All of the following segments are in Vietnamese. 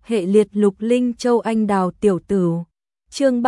hệ liệt Lục Linh Châu Anh Đào Tiểu Tửu. Chương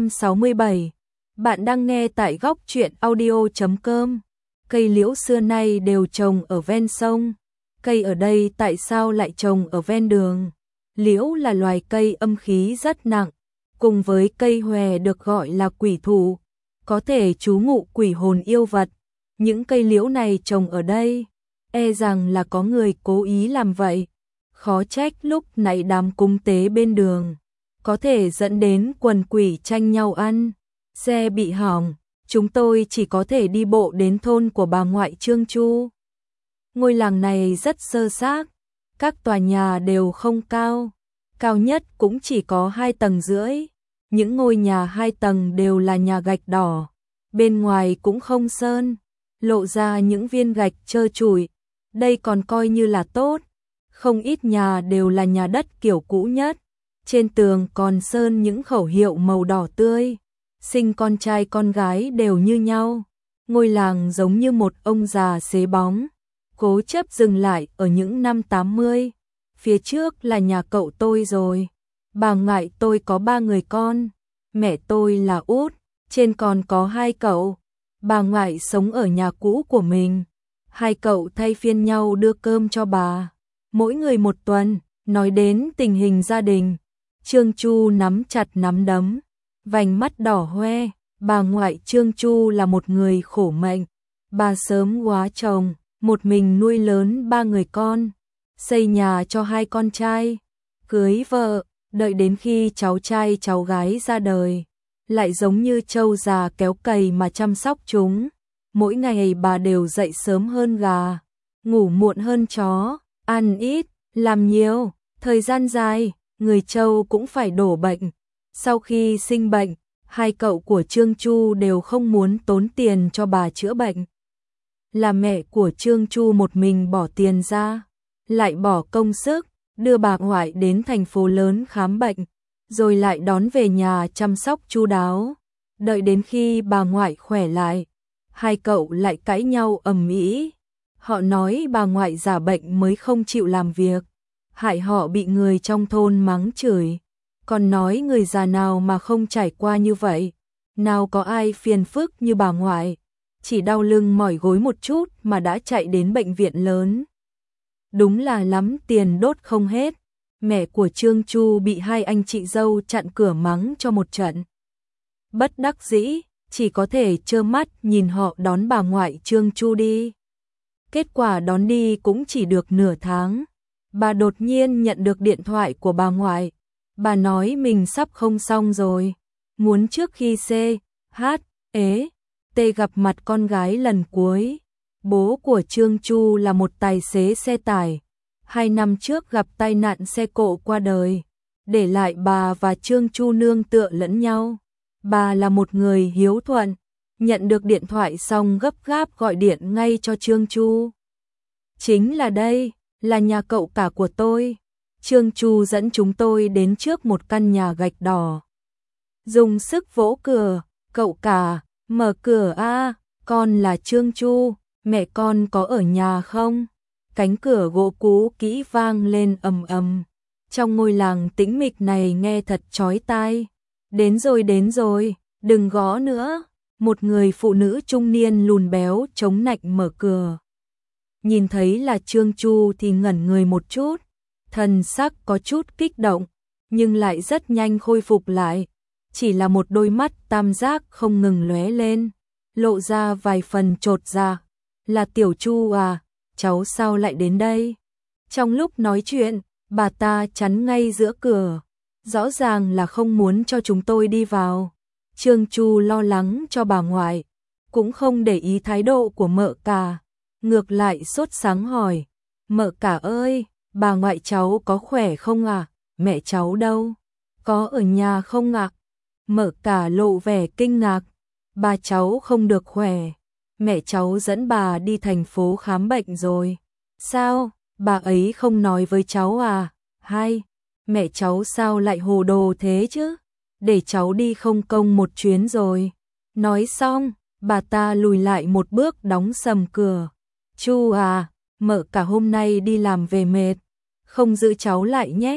367. Bạn đang nghe tại góc truyện audio.com. Cây liễu xưa nay đều trồng ở ven sông, cây ở đây tại sao lại trồng ở ven đường? Liễu là loài cây âm khí rất nặng, cùng với cây hòe được gọi là quỷ thụ, có thể trú ngụ quỷ hồn yêu vật. Những cây liễu này trồng ở đây, e rằng là có người cố ý làm vậy. Khó trách lúc nãy đám cúng tế bên đường có thể dẫn đến quần quỷ tranh nhau ăn, xe bị hỏng, chúng tôi chỉ có thể đi bộ đến thôn của bà ngoại Trương Chu. Ngôi làng này rất sơ xác, các tòa nhà đều không cao, cao nhất cũng chỉ có 2 tầng rưỡi. Những ngôi nhà 2 tầng đều là nhà gạch đỏ, bên ngoài cũng không sơn, lộ ra những viên gạch trơ trụi. Đây còn coi như là tốt, không ít nhà đều là nhà đất kiểu cũ nhất. Trên tường còn sơn những khẩu hiệu màu đỏ tươi, sinh con trai con gái đều như nhau. Ngôi làng giống như một ông già xế bóng, cố chấp dừng lại ở những năm 80. Phía trước là nhà cậu tôi rồi. Bà ngoại tôi có 3 người con, mẹ tôi là út, trên còn có 2 cậu. Bà ngoại sống ở nhà cũ của mình, 2 cậu thay phiên nhau đưa cơm cho bà, mỗi người 1 tuần. Nói đến tình hình gia đình, Trương Chu nắm chặt nắm đấm, vành mắt đỏ hoe. Bà ngoại Trương Chu là một người khổ mệnh, bà sớm góa chồng, một mình nuôi lớn 3 người con, xây nhà cho 2 con trai, cưới vợ, đợi đến khi cháu trai cháu gái ra đời, lại giống như trâu già kéo cày mà chăm sóc chúng. Mỗi ngày bà đều dậy sớm hơn gà, ngủ muộn hơn chó, ăn ít, làm nhiều, thời gian dài, người trâu cũng phải đổ bệnh. Sau khi sinh bệnh, 2 cậu của Trương Chu đều không muốn tốn tiền cho bà chữa bệnh. Là mẹ của Trương Chu một mình bỏ tiền ra, lại bỏ công sức, đưa bà ngoại đến thành phố lớn khám bệnh, rồi lại đón về nhà chăm sóc chu đáo. Đợi đến khi bà ngoại khỏe lại, 2 cậu lại cãi nhau ầm ĩ. Họ nói bà ngoại giả bệnh mới không chịu làm việc, hại họ bị người trong thôn mắng chửi. Còn nói người già nào mà không trải qua như vậy, nào có ai phiền phức như bà ngoại, chỉ đau lưng mỏi gối một chút mà đã chạy đến bệnh viện lớn. Đúng là lắm tiền đốt không hết. Mẹ của Trương Chu bị 2 anh chị dâu chặn cửa mắng cho một trận. Bất đắc dĩ, chỉ có thể trơ mắt nhìn họ đón bà ngoại Trương Chu đi. Kết quả đón đi cũng chỉ được nửa tháng, bà đột nhiên nhận được điện thoại của bà ngoại. Bà nói mình sắp không xong rồi, muốn trước khi T gặp mặt con gái lần cuối. Bố của Trương Chu là một tài xế xe tải, 2 năm trước gặp tai nạn xe cộ qua đời, để lại bà và Trương Chu nương tựa lẫn nhau. Bà là một người hiếu thuận, nhận được điện thoại xong gấp gáp gọi điện ngay cho Trương Chu. Chính là đây, là nhà cậu cả của tôi. Trương Chu dẫn chúng tôi đến trước một căn nhà gạch đỏ, dùng sức vỗ cửa. Cậu cả, mở cửa a, con là Trương Chu, mẹ con có ở nhà không? Cánh cửa gỗ cũ kỹ vang lên ầm ầm. Trong ngôi làng tĩnh mịch này nghe thật chói tai. Đến rồi, đừng gõ nữa. Một người phụ nữ trung niên lùn béo chống nạnh mở cửa. Nhìn thấy là Trương Chu thì ngẩn người một chút, thần sắc có chút kích động, nhưng lại rất nhanh khôi phục lại. Chỉ là một đôi mắt tam giác không ngừng lóe lên, lộ ra vài phần chột dạ. Là Tiểu Chu à, cháu sao lại đến đây? Trong lúc nói chuyện, bà ta chắn ngay giữa cửa, rõ ràng là không muốn cho chúng tôi đi vào. Trương Chu lo lắng cho bà ngoại, cũng không để ý thái độ của mợ cả, ngược lại sốt sắng hỏi: "Mợ cả ơi, bà ngoại cháu có khỏe không à? Mẹ cháu đâu? Có ở nhà không ạ?" Mợ cả lộ vẻ kinh ngạc: "Bà cháu không được khỏe, mẹ cháu dẫn bà đi thành phố khám bệnh rồi." "Sao, bà ấy không nói với cháu à?" "Hay, mẹ cháu sao lại hồ đồ thế chứ? Để cháu đi không công một chuyến rồi." Nói xong, bà ta lùi lại một bước đóng sầm cửa. "Chu à, mợ cả hôm nay đi làm về mệt, không giữ cháu lại nhé."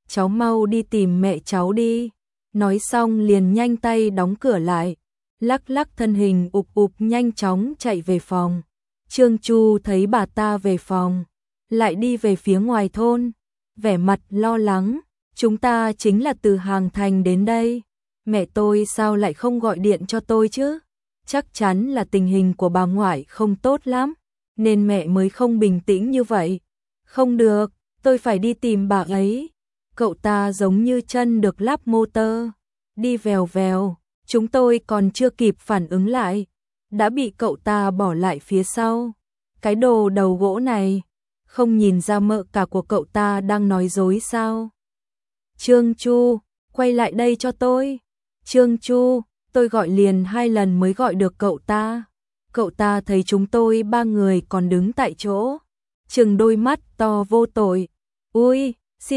cháu mau đi tìm mẹ cháu đi. Nói xong liền nhanh tay đóng cửa lại, lắc lắc thân hình ụp ụp nhanh chóng chạy về phòng. Trương Chu thấy bà ta về phòng, lại đi về phía ngoài thôn, vẻ mặt lo lắng, chúng ta chính là từ Hàng Thành đến đây, mẹ tôi sao lại không gọi điện cho tôi chứ? Chắc chắn là tình hình của bà ngoại không tốt lắm, nên mẹ mới không bình tĩnh như vậy. Không được, tôi phải đi tìm bà ấy. Cậu ta giống như chân được lắp motor, đi vèo vèo, chúng tôi còn chưa kịp phản ứng lại, đã bị cậu ta bỏ lại phía sau. Cái đồ đầu gỗ này, không nhìn ra mợ cả của cậu ta đang nói dối sao? Trương Chu, quay lại đây cho tôi. Trương Chu, tôi gọi liền 2 lần mới gọi được cậu ta. Cậu ta thấy chúng tôi 3 người còn đứng tại chỗ, trừng đôi mắt to vô tội. Ui,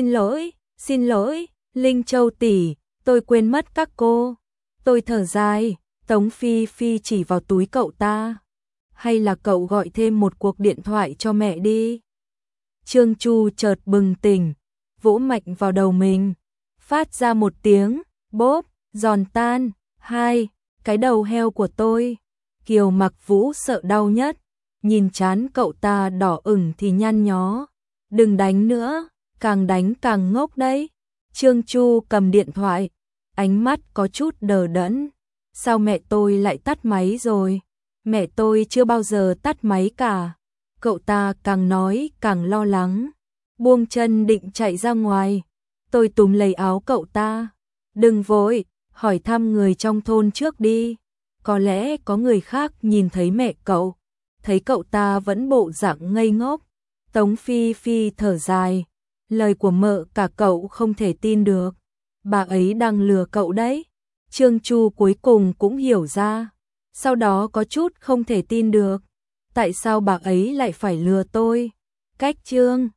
xin lỗi, Linh Châu tỷ, tôi quên mất các cô. Tôi thở dài, Tống Phi Phi chỉ vào túi cậu ta. Hay là cậu gọi thêm một cuộc điện thoại cho mẹ đi. Trương Chu chợt bừng tỉnh, vỗ mạnh vào đầu mình, phát ra một tiếng, bốp, giòn tan. Hai, cái đầu heo của tôi. Kiều Mặc Vũ sợ đau nhất, nhìn trán cậu ta đỏ ửng thì nhăn nhó. Đừng đánh nữa, càng đánh càng ngốc đấy. Trương Chu cầm điện thoại, ánh mắt có chút đờ đẫn. Sao mẹ tôi lại tắt máy rồi? Mẹ tôi chưa bao giờ tắt máy cả. Cậu ta càng nói càng lo lắng, buông chân định chạy ra ngoài. Tôi túm lấy áo cậu ta. Đừng vội, hỏi thăm người trong thôn trước đi. Có lẽ có người khác nhìn thấy mẹ cậu. Thấy cậu ta vẫn bộ dạng ngây ngốc. Tống Phi Phi thở dài. Lời của mợ cả cậu không thể tin được. Bà ấy đang lừa cậu đấy. Trương Chu cuối cùng cũng hiểu ra. Sau đó có chút không thể tin được. Tại sao bà ấy lại phải lừa tôi? Cách Trương